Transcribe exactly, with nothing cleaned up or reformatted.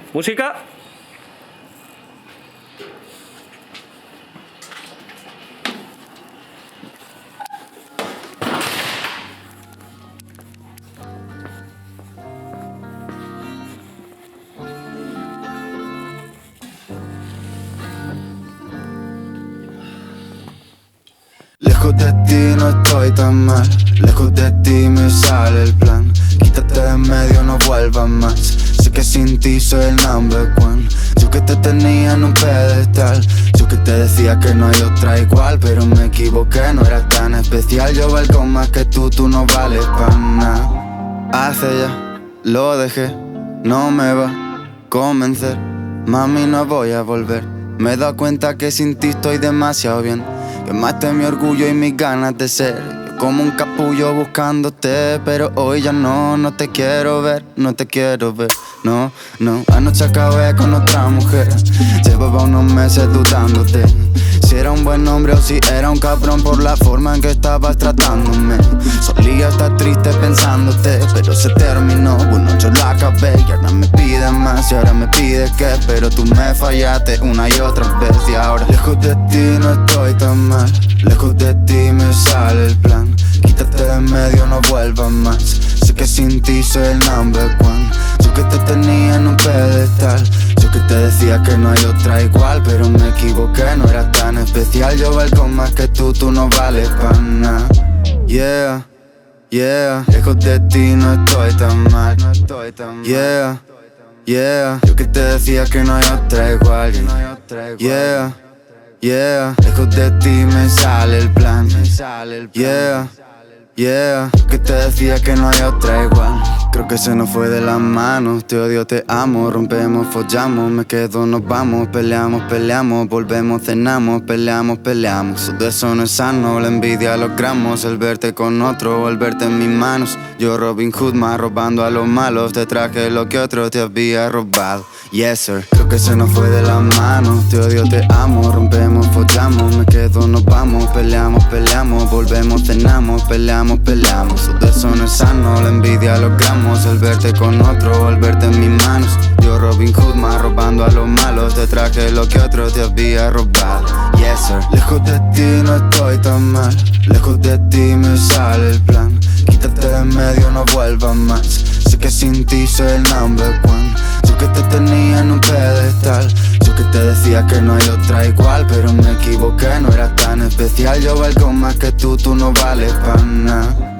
Música. Lejos de ti no estoy tan mal, lejos de ti me sale el plan. Quítate de en medio, no vuelvas más. Sé que sin ti soy el number one. Yo que te tenía en un pedestal, yo que te decía que no hay otra igual, pero me equivoqué, no eras tan especial. Yo valgo más que tú, tú no vales pa' nada. Hace ya, lo dejé, no me va a convencer. Mami, no voy a volver. Me he dado cuenta que sin ti estoy demasiado bien. Quemaste mi orgullo y mis ganas de ser. Yo como un capullo buscándote, pero hoy ya no, no te quiero ver, no te quiero ver. No, no, anoche acabé con otra mujer. Llevaba unos meses dudándote si era un buen hombre o si era un cabrón por la forma en que estabas tratándome. Solía estar triste pensándote, pero se terminó. Bueno, yo la acabé y ahora me pides más y ahora me pides que, pero tú me fallaste una y otra vez. Y ahora lejos de ti no estoy tan mal, lejos de ti me sale el plan. Quítate de en medio, no vuelvas más. Sé que sin ti soy el number one. Yo que te tenía en un pedestal, yo que te decía que no hay otra igual, pero me equivoqué, no eras tan especial. Yo valgo más que tú, tú no vales pa' nada. Yeah, yeah, lejos de ti no estoy tan mal. Yeah, yeah, yo que te decía que no hay otra igual. Yeah, yeah, lejos de ti me sale el plan. Yeah, yeah, yo que te decía que no hay otra igual. Creo que se nos fue de las manos. Te odio, te amo, rompemos, follamos. Me quedo, nos vamos, peleamos, peleamos. Volvemos, cenamos, peleamos, peleamos. Todo eso no es sano, la envidia logramos. El verte con otro o el verte en mis manos. Yo Robin Hood más robando a los malos. Te traje lo que otro te había robado. Yes sir, creo que se nos fue de las manos. Te odio, te amo, rompemos, follamos. Me quedo, nos vamos, peleamos, peleamos. Volvemos, cenamos, peleamos, peleamos. Todo eso no es sano, la envidia logramos. El verte con otro o el verte en mis manos. Yo Robin Hood más robando a los malos. Te traje lo que otro te había robado. Yes sir, lejos de ti no estoy tan mal, lejos de ti me sale el plan. Quítate de en medio, no vuelvas más. Sé que sin ti soy el number one. Yo que te tenía en un pedestal, yo que te decía que no hay otra igual, pero me equivoqué, no eras tan especial. Yo valgo más que tú, tú no vales pa' nada.